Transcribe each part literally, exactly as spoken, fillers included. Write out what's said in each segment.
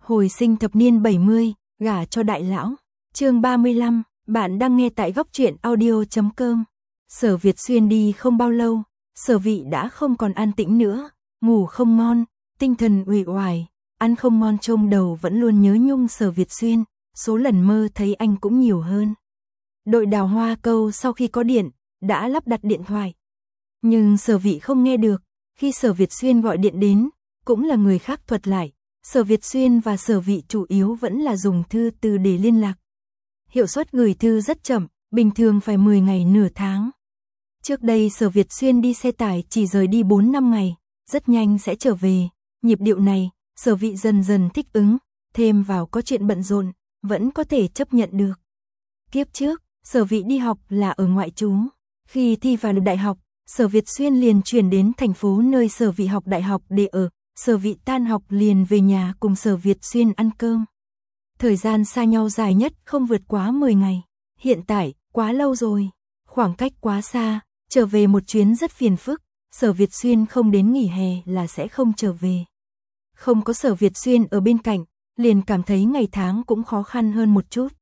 Hồi sinh thập niên bảy mươi, gả cho đại lão. Chương ba mươi lăm, bạn đang nghe tại góc truyện audio chấm com. Sở Việt Xuyên đi không bao lâu, Sở Vị đã không còn an tĩnh nữa, ngủ không ngon, tinh thần uể oải, ăn không ngon, trông đầu vẫn luôn nhớ nhung Sở Việt Xuyên, số lần mơ thấy anh cũng nhiều hơn. Đội Đào Hoa Câu sau khi có điện, đã lắp đặt điện thoại. Nhưng Sở Vị không nghe được, khi Sở Việt Xuyên gọi điện đến, cũng là người khác thuật lại. Sở Việt Xuyên và Sở Vị chủ yếu vẫn là dùng thư từ để liên lạc. Hiệu suất gửi thư rất chậm, bình thường phải mười ngày nửa tháng. Trước đây Sở Việt Xuyên đi xe tải chỉ rời đi bốn năm ngày, rất nhanh sẽ trở về. Nhịp điệu này, Sở Vị dần dần thích ứng, thêm vào có chuyện bận rộn, vẫn có thể chấp nhận được. Kiếp trước, Sở Vị đi học là ở ngoại trú. Khi thi vào được đại học, Sở Việt Xuyên liền chuyển đến thành phố nơi Sở Vị học đại học để ở. Sở Vị tan học liền về nhà cùng Sở Việt Xuyên ăn cơm. Thời gian xa nhau dài nhất không vượt quá mười ngày. Hiện tại, quá lâu rồi. Khoảng cách quá xa, trở về một chuyến rất phiền phức. Sở Việt Xuyên không đến nghỉ hè là sẽ không trở về. Không có Sở Việt Xuyên ở bên cạnh, liền cảm thấy ngày tháng cũng khó khăn hơn một chút.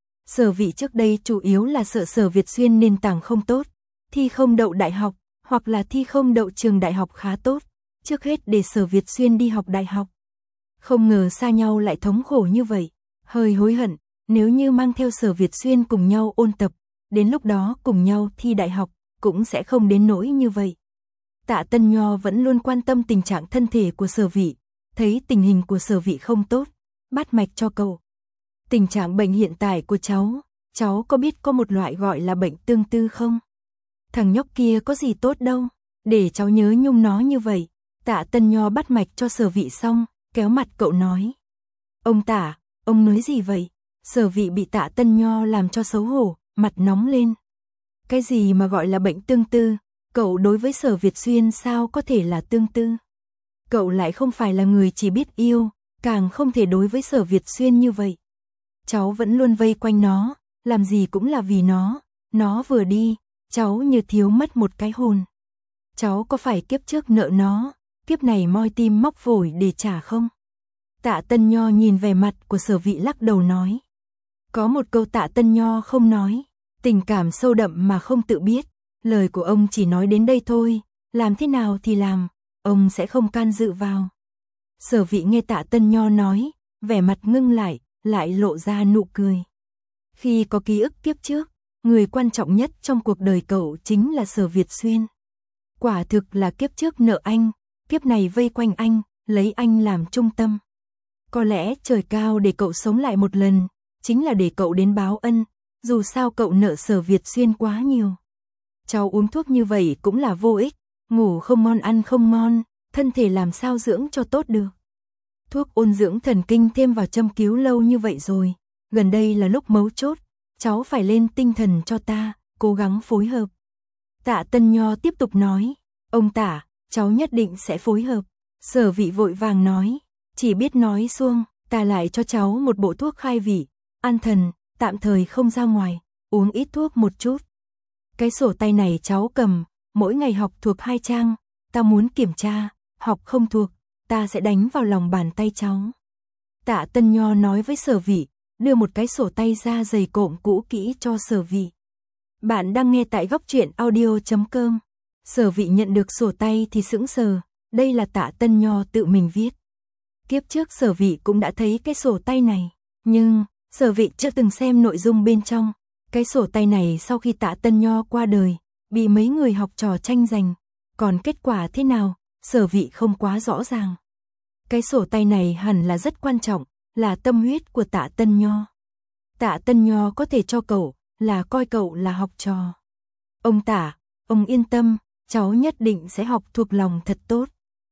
Sở Vị trước đây chủ yếu là sợ Sở Việt Xuyên nền tảng không tốt, thi không đậu đại học, hoặc là thi không đậu trường đại học khá tốt. Trước hết để Sở Việt Xuyên đi học đại học. Không ngờ xa nhau lại thống khổ như vậy. Hơi hối hận, nếu như mang theo Sở Việt Xuyên cùng nhau ôn tập, đến lúc đó cùng nhau thi đại học, cũng sẽ không đến nỗi như vậy. Tạ Tân Nho vẫn luôn quan tâm tình trạng thân thể của Sở Vị, thấy tình hình của Sở Vị không tốt, bắt mạch cho cậu. Tình trạng bệnh hiện tại của cháu, cháu có biết có một loại gọi là bệnh tương tư không? Thằng nhóc kia có gì tốt đâu, để cháu nhớ nhung nó như vậy. Tạ Tân Nho bắt mạch cho Sở Vị xong, kéo mặt cậu nói. Ông Tạ, ông nói gì vậy? Sở Vị bị Tạ Tân Nho làm cho xấu hổ, mặt nóng lên. Cái gì mà gọi là bệnh tương tư? Cậu đối với Sở Việt Xuyên sao có thể là tương tư? Cậu lại không phải là người chỉ biết yêu, càng không thể đối với Sở Việt Xuyên như vậy. Cháu vẫn luôn vây quanh nó, làm gì cũng là vì nó. Nó vừa đi, cháu như thiếu mất một cái hồn. Cháu có phải kiếp trước nợ nó, kiếp này moi tim móc phổi để trả không? Tạ Tân Nho nhìn vẻ mặt của Sở Vị lắc đầu nói. Có một câu Tạ Tân Nho không nói, tình cảm sâu đậm mà không tự biết, lời của ông chỉ nói đến đây thôi, làm thế nào thì làm, ông sẽ không can dự vào. Sở Vị nghe Tạ Tân Nho nói, vẻ mặt ngưng lại, lại lộ ra nụ cười. Khi có ký ức kiếp trước, người quan trọng nhất trong cuộc đời cậu chính là Sở Việt Xuyên. Quả thực là kiếp trước nợ anh, kiếp này vây quanh anh, lấy anh làm trung tâm. Có lẽ trời cao để cậu sống lại một lần, chính là để cậu đến báo ân, dù sao cậu nợ Sở Việt Xuyên quá nhiều. Cháu uống thuốc như vậy cũng là vô ích, ngủ không ngon ăn không ngon, thân thể làm sao dưỡng cho tốt được. Thuốc ôn dưỡng thần kinh thêm vào châm cứu lâu như vậy rồi, gần đây là lúc mấu chốt, cháu phải lên tinh thần cho ta, cố gắng phối hợp. Tạ Tân Nho tiếp tục nói, ông Tạ, cháu nhất định sẽ phối hợp. Sở Vị vội vàng nói, chỉ biết nói xuông, ta lại cho cháu một bộ thuốc khai vị, an thần, tạm thời không ra ngoài, uống ít thuốc một chút. Cái sổ tay này cháu cầm, mỗi ngày học thuộc hai trang, ta muốn kiểm tra, học không thuộc, ta sẽ đánh vào lòng bàn tay cháu. Tạ Tân Nho nói với Sở Vị, đưa một cái sổ tay da dày cộm cũ kỹ cho Sở Vị. Bạn đang nghe tại góc truyện audio chấm com. Sở Vị nhận được sổ tay thì sững sờ, đây là Tạ Tân Nho tự mình viết. Kiếp trước Sở Vị cũng đã thấy cái sổ tay này, nhưng Sở Vị chưa từng xem nội dung bên trong. Cái sổ tay này sau khi Tạ Tân Nho qua đời, bị mấy người học trò tranh giành, còn kết quả thế nào, Sở Vị không quá rõ ràng. Cái sổ tay này hẳn là rất quan trọng, là tâm huyết của Tạ Tân Nho. Tạ Tân Nho có thể cho cậu, là coi cậu là học trò. Ông Tạ, ông yên tâm, cháu nhất định sẽ học thuộc lòng thật tốt.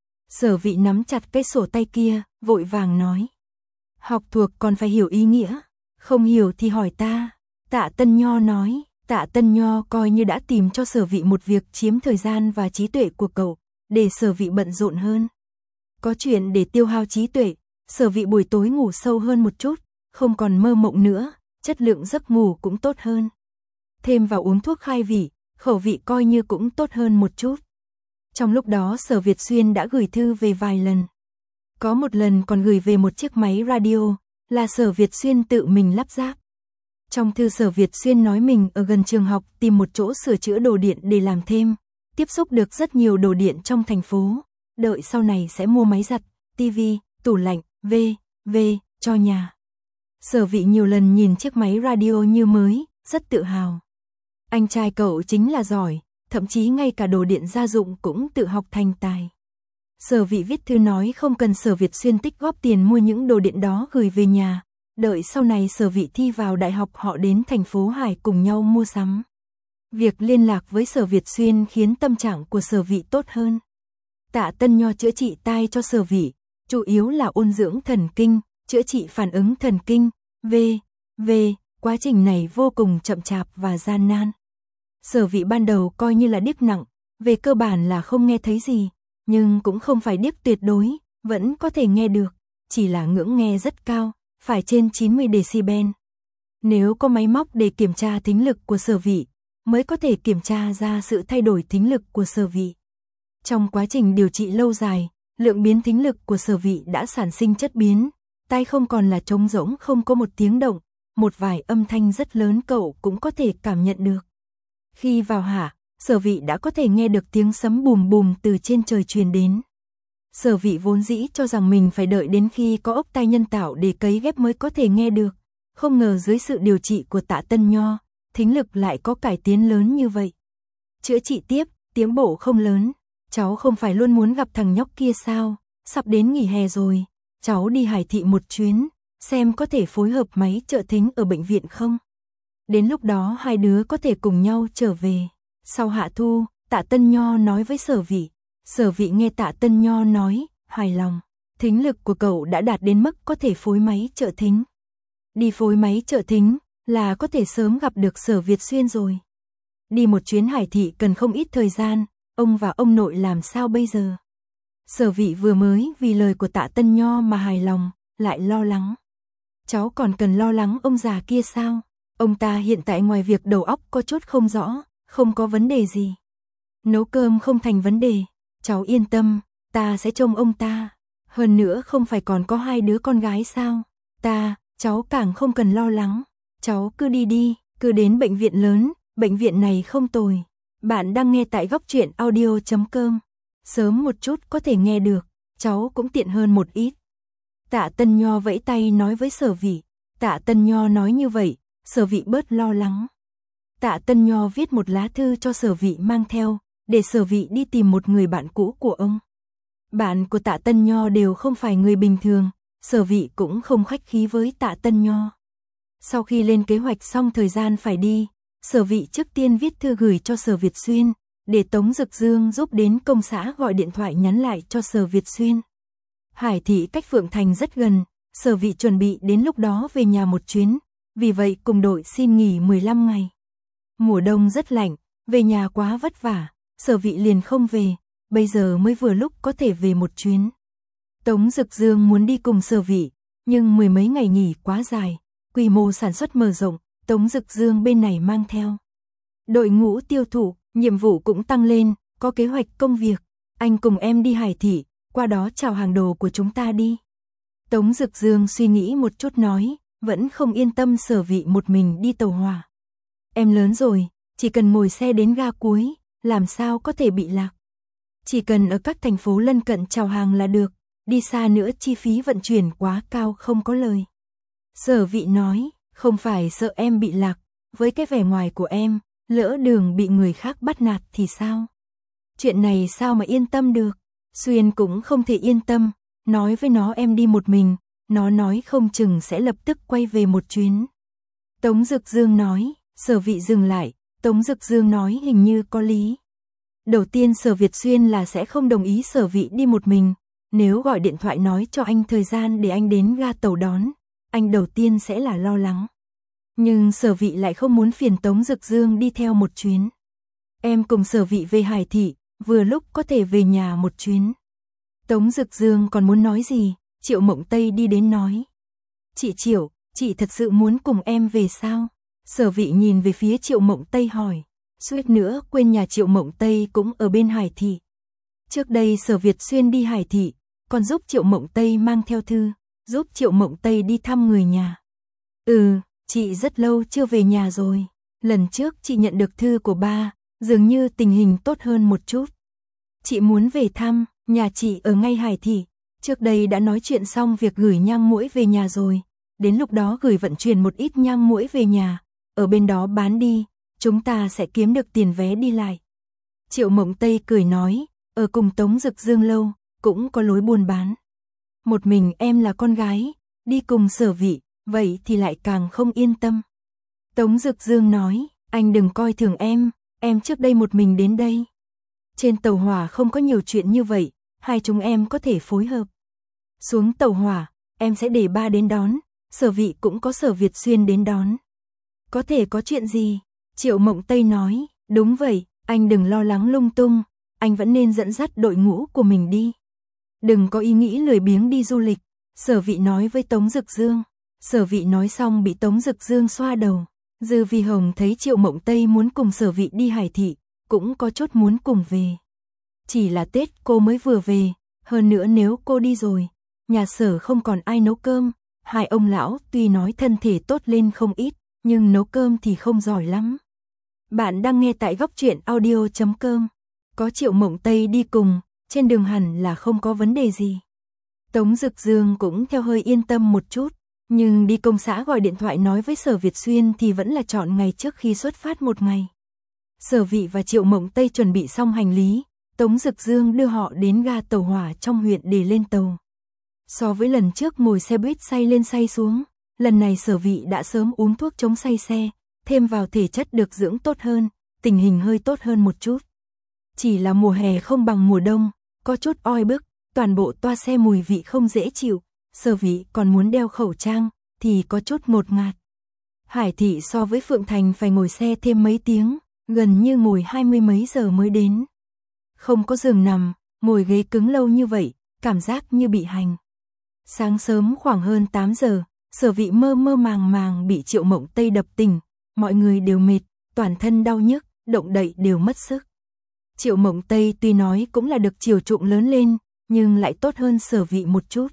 Sở Vị nắm chặt cái sổ tay kia, vội vàng nói. Học thuộc còn phải hiểu ý nghĩa, không hiểu thì hỏi ta. Tạ Tân Nho nói, Tạ Tân Nho coi như đã tìm cho Sở Vị một việc chiếm thời gian và trí tuệ của cậu, để Sở Vị bận rộn hơn. Có chuyện để tiêu hao trí tuệ, Sở Vị buổi tối ngủ sâu hơn một chút, không còn mơ mộng nữa, chất lượng giấc ngủ cũng tốt hơn. Thêm vào uống thuốc khai vị, khẩu vị coi như cũng tốt hơn một chút. Trong lúc đó Sở Việt Xuyên đã gửi thư về vài lần. Có một lần còn gửi về một chiếc máy radio, là Sở Việt Xuyên tự mình lắp ráp. Trong thư Sở Việt Xuyên nói mình ở gần trường học tìm một chỗ sửa chữa đồ điện để làm thêm, tiếp xúc được rất nhiều đồ điện trong thành phố, đợi sau này sẽ mua máy giặt, tivi, tủ lạnh, vân vân cho nhà. Sở Vị nhiều lần nhìn chiếc máy radio như mới, rất tự hào. Anh trai cậu chính là giỏi, thậm chí ngay cả đồ điện gia dụng cũng tự học thành tài. Sở Vị viết thư nói không cần Sở Việt Xuyên tích góp tiền mua những đồ điện đó gửi về nhà, đợi sau này Sở Vị thi vào đại học họ đến thành phố Hải cùng nhau mua sắm. Việc liên lạc với Sở Việt Xuyên khiến tâm trạng của Sở Vị tốt hơn. Tạ Tân Nho chữa trị tai cho Sở Vị, chủ yếu là ôn dưỡng thần kinh, chữa trị phản ứng thần kinh, vân vân quá trình này vô cùng chậm chạp và gian nan. Sở Vị ban đầu coi như là điếc nặng, về cơ bản là không nghe thấy gì, nhưng cũng không phải điếc tuyệt đối, vẫn có thể nghe được, chỉ là ngưỡng nghe rất cao, phải trên chín mươi decibel. Nếu có máy móc để kiểm tra thính lực của Sở Vị, mới có thể kiểm tra ra sự thay đổi thính lực của Sở Vị. Trong quá trình điều trị lâu dài, lượng biến thính lực của Sở Vị đã sản sinh chất biến, tai không còn là trống rỗng không có một tiếng động, một vài âm thanh rất lớn cậu cũng có thể cảm nhận được. Khi vào hạ, Sở Vị đã có thể nghe được tiếng sấm bùm bùm từ trên trời truyền đến. Sở Vị vốn dĩ cho rằng mình phải đợi đến khi có ốc tai nhân tạo để cấy ghép mới có thể nghe được, không ngờ dưới sự điều trị của Tạ Tân Nho, thính lực lại có cải tiến lớn như vậy. Chữa trị tiếp, tiếng bộ không lớn, cháu không phải luôn muốn gặp thằng nhóc kia sao, sắp đến nghỉ hè rồi, cháu đi Hải Thị một chuyến, xem có thể phối hợp máy trợ thính ở bệnh viện không. Đến lúc đó hai đứa có thể cùng nhau trở về. Sau hạ thu, Tạ Tân Nho nói với Sở Vị. Sở Vị nghe Tạ Tân Nho nói, hài lòng. Thính lực của cậu đã đạt đến mức có thể phối máy trợ thính. Đi phối máy trợ thính là có thể sớm gặp được Sở Việt Xuyên rồi. Đi một chuyến Hải Thị cần không ít thời gian, ông và ông nội làm sao bây giờ? Sở Vị vừa mới vì lời của Tạ Tân Nho mà hài lòng, lại lo lắng. Cháu còn cần lo lắng ông già kia sao? Ông ta hiện tại ngoài việc đầu óc có chút không rõ, không có vấn đề gì. Nấu cơm không thành vấn đề, cháu yên tâm, ta sẽ trông ông ta. Hơn nữa không phải còn có hai đứa con gái sao? Ta, cháu càng không cần lo lắng. Cháu cứ đi đi, cứ đến bệnh viện lớn, bệnh viện này không tồi. Bạn đang nghe tại góc truyện audio chấm com. Sớm một chút có thể nghe được, cháu cũng tiện hơn một ít. Tạ Tân Nho vẫy tay nói với Sở Vị. Tạ Tân Nho nói như vậy, Sở Vị bớt lo lắng. Tạ Tân Nho viết một lá thư cho Sở Vị mang theo, để Sở Vị đi tìm một người bạn cũ của ông. Bạn của Tạ Tân Nho đều không phải người bình thường, Sở Vị cũng không khách khí với Tạ Tân Nho. Sau khi lên kế hoạch xong thời gian phải đi, Sở Vị trước tiên viết thư gửi cho Sở Việt Xuyên, để Tống Dực Dương giúp đến công xã gọi điện thoại nhắn lại cho Sở Việt Xuyên. Hải Thị cách Phượng Thành rất gần, Sở Vị chuẩn bị đến lúc đó về nhà một chuyến, vì vậy cùng đội xin nghỉ mười lăm ngày. Mùa đông rất lạnh, về nhà quá vất vả, Sở Vị liền không về, bây giờ mới vừa lúc có thể về một chuyến. Tống Dực Dương muốn đi cùng Sở Vị, nhưng mười mấy ngày nghỉ quá dài, quy mô sản xuất mở rộng, Tống Dực Dương bên này mang theo đội ngũ tiêu thụ, nhiệm vụ cũng tăng lên, có kế hoạch công việc, anh cùng em đi Hải Thị, qua đó chào hàng đồ của chúng ta đi. Tống Dực Dương suy nghĩ một chút nói, vẫn không yên tâm Sở Vị một mình đi tàu hỏa. Em lớn rồi, chỉ cần ngồi xe đến ga cuối, làm sao có thể bị lạc. Chỉ cần ở các thành phố lân cận chào hàng là được, đi xa nữa chi phí vận chuyển quá cao không có lời. Sở Vị nói, không phải sợ em bị lạc, với cái vẻ ngoài của em, lỡ đường bị người khác bắt nạt thì sao? Chuyện này sao mà yên tâm được? Xuyên cũng không thể yên tâm, nói với nó em đi một mình, nó nói không chừng sẽ lập tức quay về một chuyến. Tống Dực Dương nói, Sở Vị dừng lại, Tống Dực Dương nói hình như có lý. Đầu tiên Sở Việt Xuyên là sẽ không đồng ý Sở Vị đi một mình, nếu gọi điện thoại nói cho anh thời gian để anh đến ga tàu đón, anh đầu tiên sẽ là lo lắng. Nhưng Sở Vị lại không muốn phiền Tống Dực Dương đi theo một chuyến. Em cùng Sở Vị về Hải Thị, vừa lúc có thể về nhà một chuyến. Tống Dực Dương còn muốn nói gì, Triệu Mộng Tây đi đến nói. Chị Triệu, chị thật sự muốn cùng em về sao? Sở Vị nhìn về phía Triệu Mộng Tây hỏi. Suýt nữa quên nhà Triệu Mộng Tây cũng ở bên Hải Thị. Trước đây Sở Việt Xuyên đi Hải Thị, còn giúp Triệu Mộng Tây mang theo thư, giúp Triệu Mộng Tây đi thăm người nhà. Ừ, chị rất lâu chưa về nhà rồi. Lần trước chị nhận được thư của ba, dường như tình hình tốt hơn một chút. Chị muốn về thăm, nhà chị ở ngay Hải Thị. Trước đây đã nói chuyện xong việc gửi nhang muỗi về nhà rồi. Đến lúc đó gửi vận chuyển một ít nhang muỗi về nhà, ở bên đó bán đi, chúng ta sẽ kiếm được tiền vé đi lại. Triệu Mộng Tây cười nói, ở cùng Tống Dực Dương lâu, cũng có lối buôn bán. Một mình em là con gái, đi cùng Sở Vị, vậy thì lại càng không yên tâm. Tống Dực Dương nói, anh đừng coi thường em, em trước đây một mình đến đây. Trên tàu hỏa không có nhiều chuyện như vậy, hai chúng em có thể phối hợp. Xuống tàu hỏa, em sẽ để ba đến đón, Sở Vị cũng có Sở Việt Xuyên đến đón. Có thể có chuyện gì? Triệu Mộng Tây nói, đúng vậy, anh đừng lo lắng lung tung, anh vẫn nên dẫn dắt đội ngũ của mình đi. Đừng có ý nghĩ lười biếng đi du lịch, Sở Vị nói với Tống Dực Dương. Sở Vị nói xong bị Tống Dực Dương xoa đầu. Dư Vi Hồng thấy Triệu Mộng Tây muốn cùng Sở Vị đi Hải Thị, cũng có chút muốn cùng về. Chỉ là Tết cô mới vừa về, hơn nữa nếu cô đi rồi, nhà Sở không còn ai nấu cơm. Hai ông lão tuy nói thân thể tốt lên không ít, nhưng nấu cơm thì không giỏi lắm. Bạn đang nghe tại góc truyện audio chấm com. Có Triệu Mộng Tây đi cùng, trên đường hẳn là không có vấn đề gì. Tống Dực Dương cũng theo hơi yên tâm một chút, nhưng đi công xã gọi điện thoại nói với Sở Việt Xuyên thì vẫn là chọn ngày trước khi xuất phát một ngày. Sở Vị và Triệu Mộng Tây chuẩn bị xong hành lý, Tống Dực Dương đưa họ đến ga tàu hỏa trong huyện để lên tàu. So với lần trước ngồi xe buýt say lên say xuống, lần này Sở Vị đã sớm uống thuốc chống say xe, thêm vào thể chất được dưỡng tốt hơn, tình hình hơi tốt hơn một chút. Chỉ là mùa hè không bằng mùa đông, có chút oi bức, toàn bộ toa xe mùi vị không dễ chịu, Sở Vị còn muốn đeo khẩu trang, thì có chút ngột ngạt. Hải Thị so với Phượng Thành phải ngồi xe thêm mấy tiếng, gần như ngồi hai mươi mấy giờ mới đến. Không có giường nằm, ngồi ghế cứng lâu như vậy, cảm giác như bị hành. Sáng sớm khoảng hơn tám giờ, Sở Vị mơ mơ màng màng bị Triệu Mộng Tây đập tỉnh, mọi người đều mệt, toàn thân đau nhức, động đậy đều mất sức. Triệu Mộng Tây tuy nói cũng là được chiều chuộng lớn lên, nhưng lại tốt hơn Sở Vị một chút.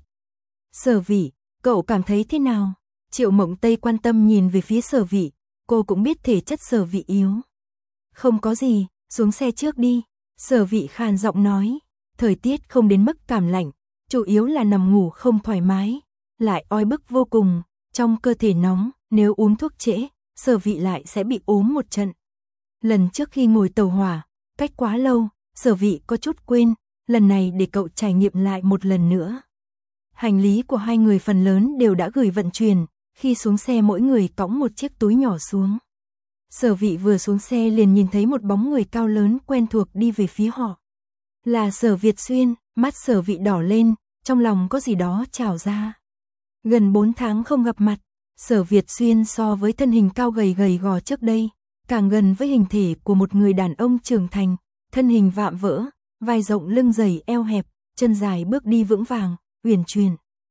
Sở Vị, cậu cảm thấy thế nào? Triệu Mộng Tây quan tâm nhìn về phía Sở Vị, cô cũng biết thể chất Sở Vị yếu. Không có gì, xuống xe trước đi. Sở Vị khàn giọng nói, thời tiết không đến mức cảm lạnh, chủ yếu là nằm ngủ không thoải mái, lại oi bức vô cùng, trong cơ thể nóng, nếu uống thuốc trễ, Sở Vị lại sẽ bị ốm một trận. Lần trước khi ngồi tàu hỏa, cách quá lâu, Sở Vị có chút quên, lần này để cậu trải nghiệm lại một lần nữa. Hành lý của hai người phần lớn đều đã gửi vận chuyển, khi xuống xe mỗi người cõng một chiếc túi nhỏ xuống. Sở Vị vừa xuống xe liền nhìn thấy một bóng người cao lớn quen thuộc đi về phía họ. Là Sở Việt Xuyên, mắt Sở Vị đỏ lên, trong lòng có gì đó trào ra. Gần bốn tháng không gặp mặt, Sở Việt Xuyên so với thân hình cao gầy gầy gò trước đây, càng gần với hình thể của một người đàn ông trưởng thành, thân hình vạm vỡ, vai rộng lưng dày eo hẹp, chân dài bước đi vững vàng, uyển chuyển.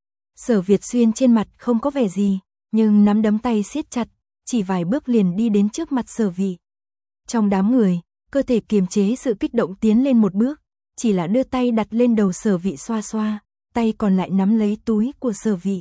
Sở Việt Xuyên trên mặt không có vẻ gì, nhưng nắm đấm tay siết chặt, chỉ vài bước liền đi đến trước mặt Sở Vị. Trong đám người, cơ thể kiềm chế sự kích động tiến lên một bước, chỉ là đưa tay đặt lên đầu Sở Vị xoa xoa, tay còn lại nắm lấy túi của Sở Vị.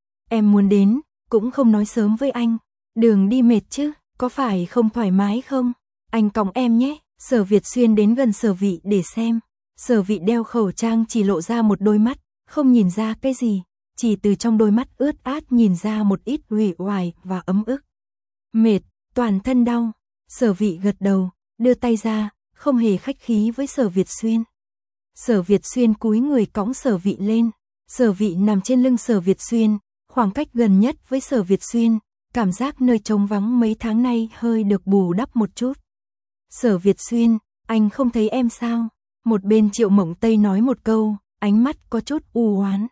Em muốn đến, cũng không nói sớm với anh, đường đi mệt chứ, có phải không thoải mái không? Anh cõng em nhé. Sở Việt Xuyên đến gần Sở Vị để xem. Sở Vị đeo khẩu trang chỉ lộ ra một đôi mắt, không nhìn ra cái gì, chỉ từ trong đôi mắt ướt át nhìn ra một ít uể oải và ấm ức. Mệt, toàn thân đau. Sở Vị gật đầu, đưa tay ra, không hề khách khí với Sở Việt Xuyên. Sở Việt Xuyên cúi người cõng Sở Vị lên. Sở Vị nằm trên lưng Sở Việt Xuyên, khoảng cách gần nhất với Sở Việt Xuyên, cảm giác nơi trống vắng mấy tháng nay hơi được bù đắp một chút. Sở Việt Xuyên, anh không thấy em sao? Một bên Triệu Mộng Tây nói một câu, ánh mắt có chút u oán.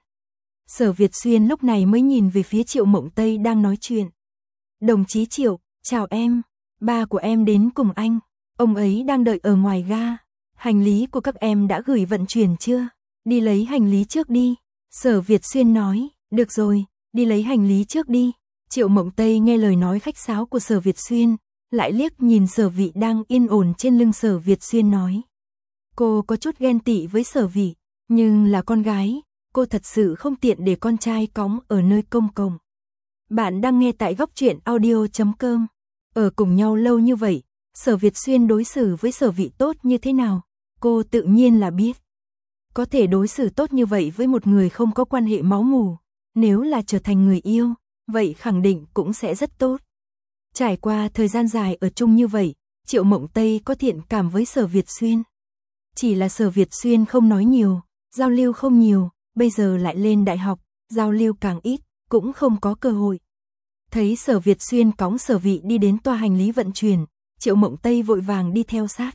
Sở Việt Xuyên lúc này mới nhìn về phía Triệu Mộng Tây đang nói chuyện. Đồng chí Triệu, chào em, ba của em đến cùng anh, ông ấy đang đợi ở ngoài ga. Hành lý của các em đã gửi vận chuyển chưa? Đi lấy hành lý trước đi. Sở Việt Xuyên nói, được rồi, đi lấy hành lý trước đi. Triệu Mộng Tây nghe lời nói khách sáo của Sở Việt Xuyên, lại liếc nhìn Sở Vị đang yên ổn trên lưng Sở Việt Xuyên nói. Cô có chút ghen tị với Sở Vị, nhưng là con gái, cô thật sự không tiện để con trai cõng ở nơi công cộng. Bạn đang nghe tại góc truyện audio chấm com. Ở cùng nhau lâu như vậy, Sở Việt Xuyên đối xử với Sở Vị tốt như thế nào, cô tự nhiên là biết. Có thể đối xử tốt như vậy với một người không có quan hệ máu mủ, nếu là trở thành người yêu, vậy khẳng định cũng sẽ rất tốt. Trải qua thời gian dài ở chung như vậy, Triệu Mộng Tây có thiện cảm với Sở Việt Xuyên. Chỉ là Sở Việt Xuyên không nói nhiều, giao lưu không nhiều, bây giờ lại lên đại học, giao lưu càng ít, cũng không có cơ hội. Thấy Sở Việt Xuyên cõng Sở Vị đi đến toa hành lý vận chuyển, Triệu Mộng Tây vội vàng đi theo sát.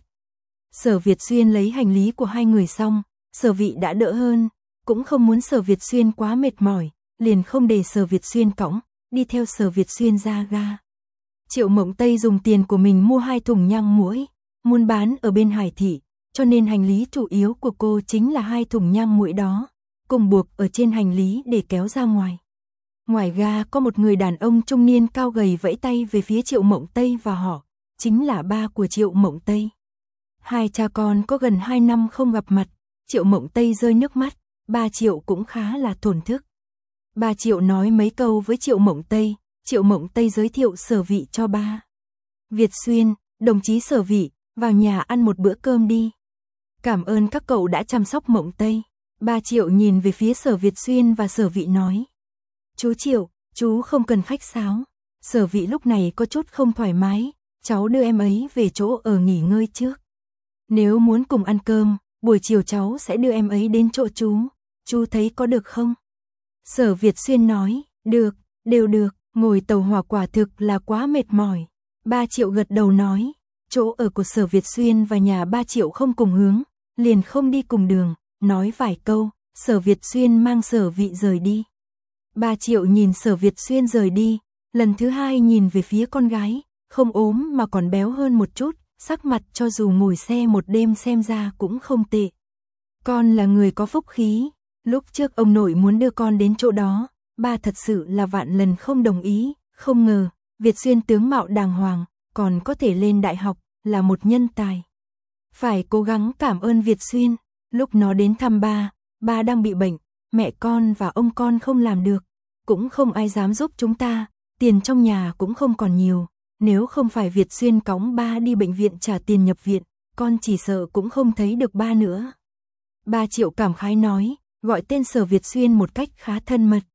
Sở Việt Xuyên lấy hành lý của hai người xong, Sở Vị đã đỡ hơn, cũng không muốn Sở Việt Xuyên quá mệt mỏi, liền không để Sở Việt Xuyên cõng, đi theo Sở Việt Xuyên ra ga. Triệu Mộng Tây dùng tiền của mình mua hai thùng nhang muỗi, muốn bán ở bên Hải Thị, cho nên hành lý chủ yếu của cô chính là hai thùng nhang muỗi đó, cùng buộc ở trên hành lý để kéo ra ngoài. Ngoài ga có một người đàn ông trung niên cao gầy vẫy tay về phía Triệu Mộng Tây và họ, chính là ba của Triệu Mộng Tây. Hai cha con có gần hai năm không gặp mặt, Triệu Mộng Tây rơi nước mắt, ba Triệu cũng khá là thổn thức. Ba Triệu nói mấy câu với Triệu Mộng Tây, Triệu Mộng Tây giới thiệu Sở Vị cho ba. Việt Xuyên, đồng chí Sở Vị, vào nhà ăn một bữa cơm đi. Cảm ơn các cậu đã chăm sóc Mộng Tây. Ba Triệu nhìn về phía Sở Việt Xuyên và Sở Vị nói. Chú Triệu, chú không cần khách sáo. Sở Vị lúc này có chút không thoải mái, cháu đưa em ấy về chỗ ở nghỉ ngơi trước. Nếu muốn cùng ăn cơm, buổi chiều cháu sẽ đưa em ấy đến chỗ chú. Chú thấy có được không? Sở Việt Xuyên nói, được, đều được, ngồi tàu hỏa quả thực là quá mệt mỏi. Ba Triệu gật đầu nói, chỗ ở của Sở Việt Xuyên và nhà ba Triệu không cùng hướng, liền không đi cùng đường, nói vài câu, Sở Việt Xuyên mang Sở Vị rời đi. Ba Triệu nhìn Sở Việt Xuyên rời đi, lần thứ hai nhìn về phía con gái, không ốm mà còn béo hơn một chút, sắc mặt cho dù ngồi xe một đêm xem ra cũng không tệ. Con là người có phúc khí, lúc trước ông nội muốn đưa con đến chỗ đó, ba thật sự là vạn lần không đồng ý, không ngờ, Việt Xuyên tướng mạo đàng hoàng, còn có thể lên đại học, là một nhân tài. Phải cố gắng cảm ơn Việt Xuyên, lúc nó đến thăm ba, ba đang bị bệnh, mẹ con và ông con không làm được, cũng không ai dám giúp chúng ta, tiền trong nhà cũng không còn nhiều, nếu không phải Việt Xuyên cõng ba đi bệnh viện trả tiền nhập viện, con chỉ sợ cũng không thấy được ba nữa. Ba Triệu cảm khái nói, gọi tên Sở Việt Xuyên một cách khá thân mật.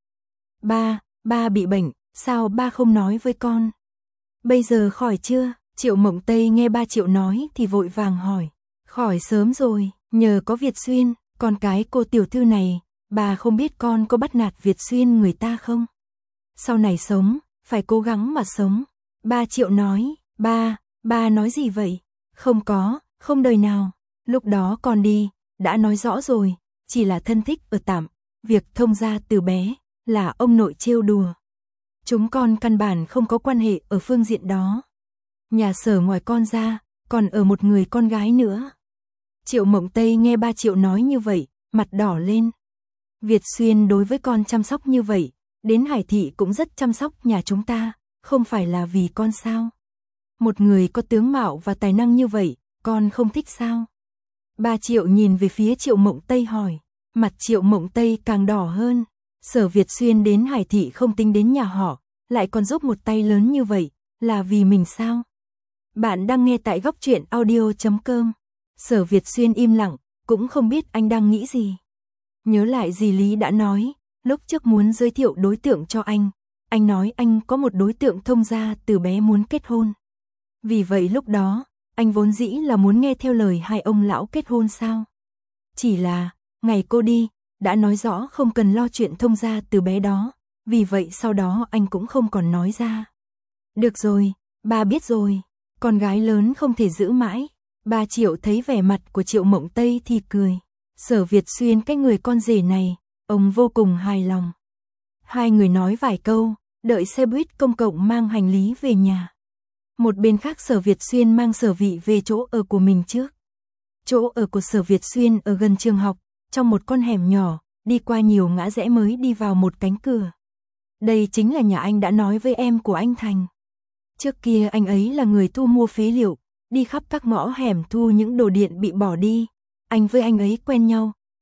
Ba, ba bị bệnh, sao ba không nói với con? Bây giờ khỏi chưa? Triệu Mộng Tây nghe ba Triệu nói thì vội vàng hỏi. Khỏi sớm rồi, nhờ có Việt Xuyên, con cái cô tiểu thư này, bà không biết con có bắt nạt Việt Xuyên người ta không? Sau này sống, phải cố gắng mà sống. Ba Triệu nói, ba, ba nói gì vậy? Không có, không đời nào, lúc đó con đi, đã nói rõ rồi, chỉ là thân thích ở tạm, việc thông gia từ bé, là ông nội trêu đùa. Chúng con căn bản không có quan hệ ở phương diện đó. Nhà Sở ngoài con ra, còn ở một người con gái nữa. Triệu Mộng Tây nghe ba Triệu nói như vậy, mặt đỏ lên. Việt Xuyên đối với con chăm sóc như vậy, đến Hải Thị cũng rất chăm sóc nhà chúng ta, không phải là vì con sao? Một người có tướng mạo và tài năng như vậy, con không thích sao? Ba Triệu nhìn về phía Triệu Mộng Tây hỏi, mặt Triệu Mộng Tây càng đỏ hơn. Sở Việt Xuyên đến Hải Thị không tính đến nhà họ, lại còn giúp một tay lớn như vậy, là vì mình sao? Bạn đang nghe tại góc truyện audio chấm com. Sở Việt Xuyên im lặng, cũng không biết anh đang nghĩ gì. Nhớ lại dì Lý đã nói, lúc trước muốn giới thiệu đối tượng cho anh, anh nói anh có một đối tượng thông gia từ bé muốn kết hôn. Vì vậy lúc đó, anh vốn dĩ là muốn nghe theo lời hai ông lão kết hôn sao? Chỉ là, ngày cô đi, đã nói rõ không cần lo chuyện thông gia từ bé đó, vì vậy sau đó anh cũng không còn nói ra. Được rồi, ba biết rồi, con gái lớn không thể giữ mãi. Ba Triệu thấy vẻ mặt của Triệu Mộng Tây thì cười. Sở Việt Xuyên cái người con rể này, ông vô cùng hài lòng. Hai người nói vài câu, đợi xe buýt công cộng mang hành lý về nhà. Một bên khác Sở Việt Xuyên mang Sở Vị về chỗ ở của mình trước. Chỗ ở của Sở Việt Xuyên ở gần trường học, trong một con hẻm nhỏ, đi qua nhiều ngã rẽ mới đi vào một cánh cửa. Đây chính là nhà anh đã nói với em của anh Thành. Trước kia anh ấy là người thu mua phế liệu, đi khắp các ngõ hẻm thu những đồ điện bị bỏ đi. Anh với anh ấy quen nhau,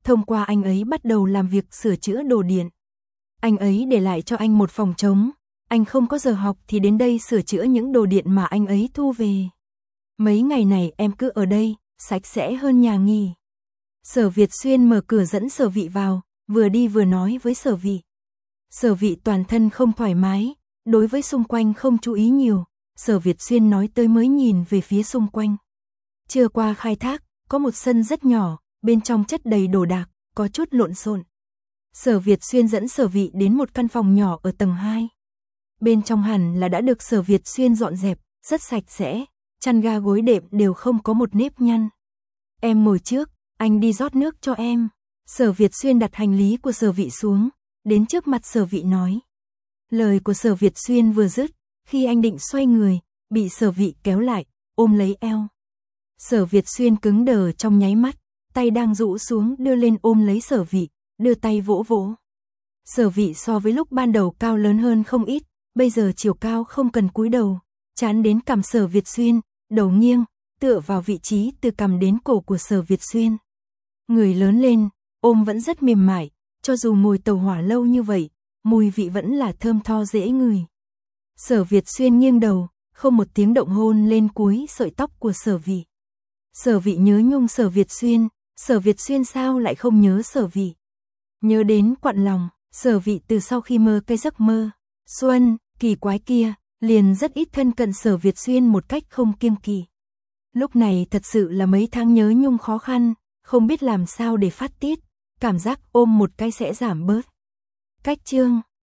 thông qua anh ấy bắt đầu làm việc sửa chữa đồ điện. Anh ấy để lại cho anh một phòng trống, anh không có giờ học thì đến đây sửa chữa những đồ điện mà anh ấy thu về. Mấy ngày này em cứ ở đây, sạch sẽ hơn nhà nghỉ. Sở Việt Xuyên mở cửa dẫn Sở Vị vào, vừa đi vừa nói với Sở Vị. Sở Vị toàn thân không thoải mái, đối với xung quanh không chú ý nhiều, Sở Việt Xuyên nói tới mới nhìn về phía xung quanh. Chưa qua khai thác, có một sân rất nhỏ, bên trong chất đầy đồ đạc, có chút lộn xộn. Sở Việt Xuyên dẫn Sở Vị đến một căn phòng nhỏ ở tầng hai. Bên trong hẳn là đã được Sở Việt Xuyên dọn dẹp, rất sạch sẽ, chăn ga gối đệm đều không có một nếp nhăn. Em ngồi trước, anh đi rót nước cho em. Sở Việt Xuyên đặt hành lý của Sở Vị xuống, đến trước mặt Sở Vị nói. Lời của Sở Việt Xuyên vừa dứt, khi anh định xoay người, bị Sở Vị kéo lại, ôm lấy eo. Sở Việt Xuyên cứng đờ trong nháy mắt, tay đang rũ xuống đưa lên ôm lấy Sở Vị, đưa tay vỗ vỗ. Sở Vị so với lúc ban đầu cao lớn hơn không ít, bây giờ chiều cao không cần cúi đầu, chán đến cằm Sở Việt Xuyên, đầu nghiêng, tựa vào vị trí từ cằm đến cổ của Sở Việt Xuyên. Người lớn lên, ôm vẫn rất mềm mại, cho dù ngồi tàu hỏa lâu như vậy, mùi vị vẫn là thơm tho dễ ngửi. Sở Việt Xuyên nghiêng đầu, không một tiếng động hôn lên cuối sợi tóc của Sở Vị. Sở Vị nhớ nhung Sở Việt Xuyên, Sở Việt Xuyên sao lại không nhớ Sở Vị. Nhớ đến quặn lòng, Sở Vị từ sau khi mơ cái giấc mơ xuân kỳ quái kia, liền rất ít thân cận Sở Việt Xuyên một cách không kiêng kỵ. Lúc này thật sự là mấy tháng nhớ nhung khó khăn, không biết làm sao để phát tiết, cảm giác ôm một cái sẽ giảm bớt. Cách chương